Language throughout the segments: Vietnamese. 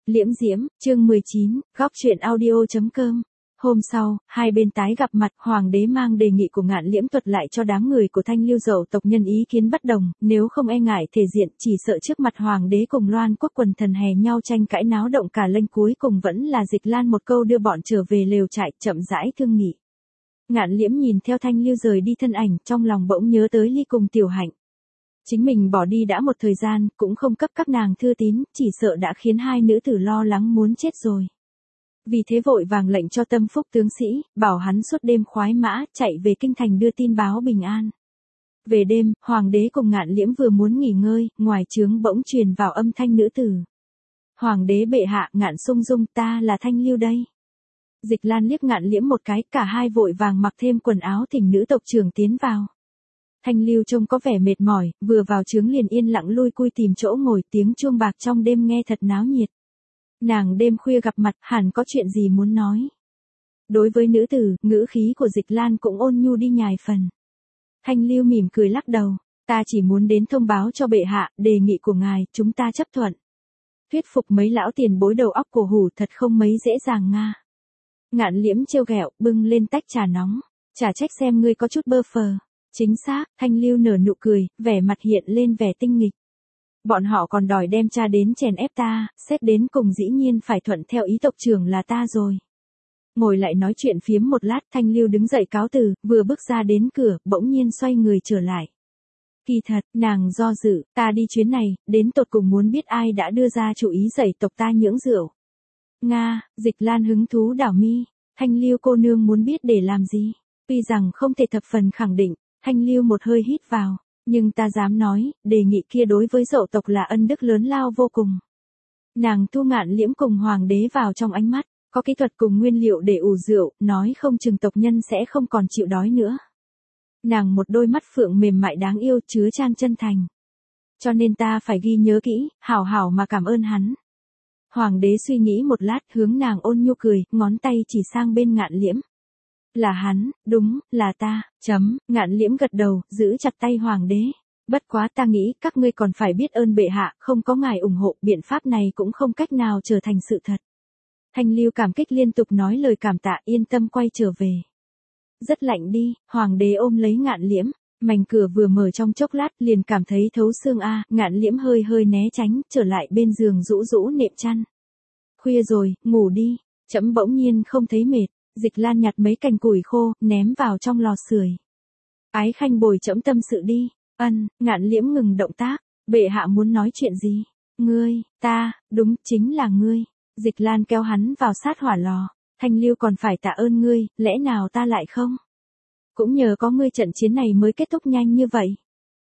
Liễm Diễm, chương 19, góc truyện audio.com. Hôm sau, hai bên tái gặp mặt, hoàng đế mang đề nghị của Ngạn Liễm thuật lại cho đám người của Thanh Lưu Dậu tộc nhân ý kiến bất đồng, nếu không e ngại thể diện, chỉ sợ trước mặt hoàng đế cùng Loan quốc quần thần hè nhau tranh cãi náo động cả lênh, cuối cùng vẫn là Dịch Lan một câu đưa bọn trở về lều trại, chậm rãi thương nghị. Ngạn Liễm nhìn theo Thanh Lưu rời đi thân ảnh, trong lòng bỗng nhớ tới Ly cùng Tiểu Hạnh. Chính mình bỏ đi đã một thời gian, cũng không cấp các nàng thư tín, chỉ sợ đã khiến hai nữ tử lo lắng muốn chết rồi. Vì thế vội vàng lệnh cho Tâm Phúc tướng sĩ, bảo hắn suốt đêm khoái mã, chạy về kinh thành đưa tin báo bình an. Về đêm, hoàng đế cùng Ngạn Liễm vừa muốn nghỉ ngơi, ngoài trướng bỗng truyền vào âm thanh nữ tử. Hoàng đế bệ hạ, Ngạn Sung Dung, ta là Thanh Lưu đây. Dịch Lan liếc Ngạn Liễm một cái, cả hai vội vàng mặc thêm quần áo thỉnh nữ tộc trưởng tiến vào. Thanh Lưu trông có vẻ mệt mỏi, vừa vào trướng liền yên lặng lui cui tìm chỗ ngồi, tiếng chuông bạc trong đêm nghe thật náo nhiệt. Nàng đêm khuya gặp mặt, hẳn có chuyện gì muốn nói. Đối với nữ tử, ngữ khí của Dịch Lan cũng ôn nhu đi nhài phần. Thanh Lưu mỉm cười lắc đầu, ta chỉ muốn đến thông báo cho bệ hạ, đề nghị của ngài, chúng ta chấp thuận. Thuyết phục mấy lão tiền bối đầu óc cổ hủ thật không mấy dễ dàng nga. Ngạn Liễm trêu ghẹo, bưng lên tách trà nóng, chả trách xem ngươi có chút bơ phờ. Chính xác, Thanh Lưu nở nụ cười, vẻ mặt hiện lên vẻ tinh nghịch. Bọn họ còn đòi đem cha đến chèn ép ta, xét đến cùng dĩ nhiên phải thuận theo ý tộc trưởng là ta rồi. Ngồi lại nói chuyện phiếm một lát, Thanh Lưu đứng dậy cáo từ, vừa bước ra đến cửa, bỗng nhiên xoay người trở lại. Kỳ thật, nàng do dự, ta đi chuyến này, đến tột cùng muốn biết ai đã đưa ra chủ ý dạy tộc ta nhưỡng rượu. Nga, Dịch Lan hứng thú đảo mi, Thanh Lưu cô nương muốn biết để làm gì? Tuy rằng không thể thập phần khẳng định, Thanh Lưu một hơi hít vào, nhưng ta dám nói, đề nghị kia đối với Dậu tộc là ân đức lớn lao vô cùng. Nàng thu Ngạn Liễm cùng hoàng đế vào trong ánh mắt, có kỹ thuật cùng nguyên liệu để ủ rượu, nói không chừng tộc nhân sẽ không còn chịu đói nữa. Nàng một đôi mắt phượng mềm mại đáng yêu chứa chan chân thành. Cho nên ta phải ghi nhớ kỹ, hảo hảo mà cảm ơn hắn. Hoàng đế suy nghĩ một lát, hướng nàng ôn nhu cười, ngón tay chỉ sang bên Ngạn Liễm. Là hắn, đúng, là ta, Ngạn Liễm gật đầu, giữ chặt tay hoàng đế. Bất quá ta nghĩ các ngươi còn phải biết ơn bệ hạ, không có ngài ủng hộ, biện pháp này cũng không cách nào trở thành sự thật. Thanh Lưu cảm kích liên tục nói lời cảm tạ, yên tâm quay trở về. Rất lạnh đi, hoàng đế ôm lấy Ngạn Liễm, mảnh cửa vừa mở trong chốc lát liền cảm thấy thấu xương a, Ngạn Liễm hơi hơi né tránh, trở lại bên giường rũ rũ nệm chăn. Khuya rồi, ngủ đi, bỗng nhiên không thấy mệt. Dịch Lan nhặt mấy cành củi khô, ném vào trong lò sưởi. Ái khanh bồi trẫm tâm sự đi. Ngạn Liễm ngừng động tác, bệ hạ muốn nói chuyện gì? Ngươi, ta, đúng, chính là ngươi. Dịch Lan kéo hắn vào sát hỏa lò. Thanh Lưu còn phải tạ ơn ngươi, lẽ nào ta lại không? Cũng nhờ có ngươi trận chiến này mới kết thúc nhanh như vậy.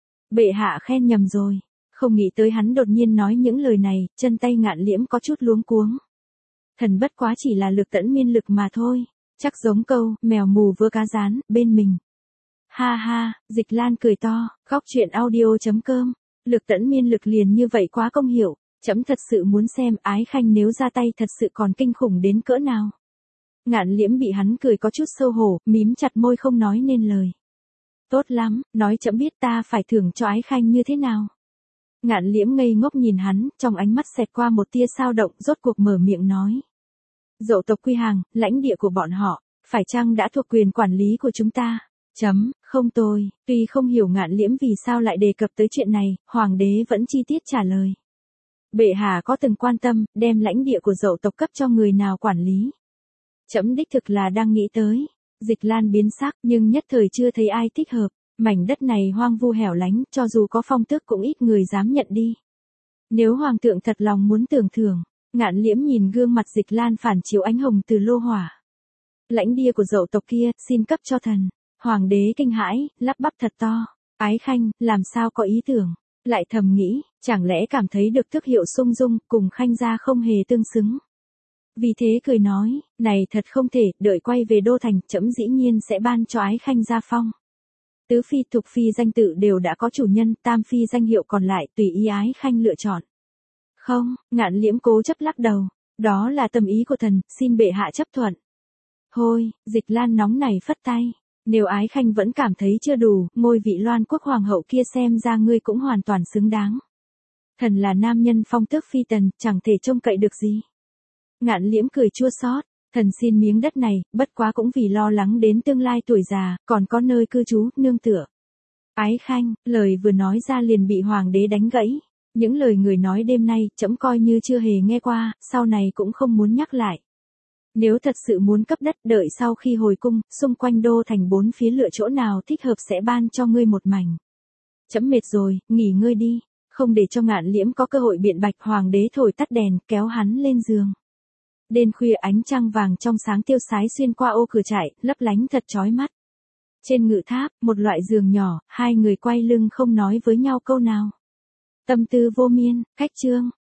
Bệ hạ khen nhầm rồi. Không nghĩ tới hắn đột nhiên nói những lời này, chân tay Ngạn Liễm có chút luống cuống. Thần bất quá chỉ là lực tẫn miên lực mà thôi. Chắc giống câu, mèo mù vơ cá rán, bên mình. Ha ha, Dịch Lan cười to, góc truyện audio.com. Lực tẫn miên lực liền như vậy quá công hiệu, trẫm thật sự muốn xem ái khanh nếu ra tay thật sự còn kinh khủng đến cỡ nào. Ngạn Liễm bị hắn cười có chút xấu hổ, mím chặt môi không nói nên lời. Tốt lắm, nói trẫm biết ta phải thưởng cho ái khanh như thế nào. Ngạn Liễm ngây ngốc nhìn hắn, trong ánh mắt xẹt qua một tia sao động, rốt cuộc mở miệng nói. Dậu tộc quy hàng, lãnh địa của bọn họ, phải chăng đã thuộc quyền quản lý của chúng ta? Không tôi, tuy không hiểu Ngạn Liễm vì sao lại đề cập tới chuyện này, hoàng đế vẫn chi tiết trả lời. Bệ hạ có từng quan tâm, đem lãnh địa của Dậu tộc cấp cho người nào quản lý? Trẫm đích thực là đang nghĩ tới. Dịch Lan biến sắc, nhưng nhất thời chưa thấy ai thích hợp. Mảnh đất này hoang vu hẻo lánh, cho dù có phong tước cũng ít người dám nhận đi. Nếu hoàng thượng thật lòng muốn tưởng thưởng. Ngạn Liễm nhìn gương mặt Dịch Lan phản chiếu ánh hồng từ lô hỏa. Lãnh địa của Dậu tộc kia, xin cấp cho thần. Hoàng đế kinh hãi, lắp bắp thật to. Ái khanh, làm sao có ý tưởng. Lại thầm nghĩ, chẳng lẽ cảm thấy được tước hiệu Sung Dung, cùng khanh gia không hề tương xứng. Vì thế cười nói, này thật không thể, đợi quay về đô thành, trẫm dĩ nhiên sẽ ban cho ái khanh gia phong. Tứ phi thục phi danh tự đều đã có chủ nhân, tam phi danh hiệu còn lại tùy ý ái khanh lựa chọn. Không, Ngạn Liễm cố chấp lắc đầu, đó là tâm ý của thần, xin bệ hạ chấp thuận. Thôi, Dịch Lan nóng này phất tay, nếu ái khanh vẫn cảm thấy chưa đủ, ngôi vị Loan quốc hoàng hậu kia xem ra ngươi cũng hoàn toàn xứng đáng. Thần là nam nhân phong tước phi tần, chẳng thể trông cậy được gì. Ngạn Liễm cười chua xót, thần xin miếng đất này, bất quá cũng vì lo lắng đến tương lai tuổi già, còn có nơi cư trú, nương tựa. Ái khanh, lời vừa nói ra liền bị hoàng đế đánh gãy. Những lời người nói đêm nay, trẫm coi như chưa hề nghe qua, sau này cũng không muốn nhắc lại. Nếu thật sự muốn cấp đất, đợi sau khi hồi cung, xung quanh đô thành bốn phía lựa chỗ nào thích hợp sẽ ban cho ngươi một mảnh. Trẫm mệt rồi, nghỉ ngơi đi. Không để cho Ngạn Liễm có cơ hội biện bạch, hoàng đế thổi tắt đèn, kéo hắn lên giường. Đêm khuya ánh trăng vàng trong sáng tiêu sái xuyên qua ô cửa trại, lấp lánh thật chói mắt. Trên ngự tháp, một loại giường nhỏ, hai người quay lưng không nói với nhau câu nào. Tâm tư vô miên, cách chương.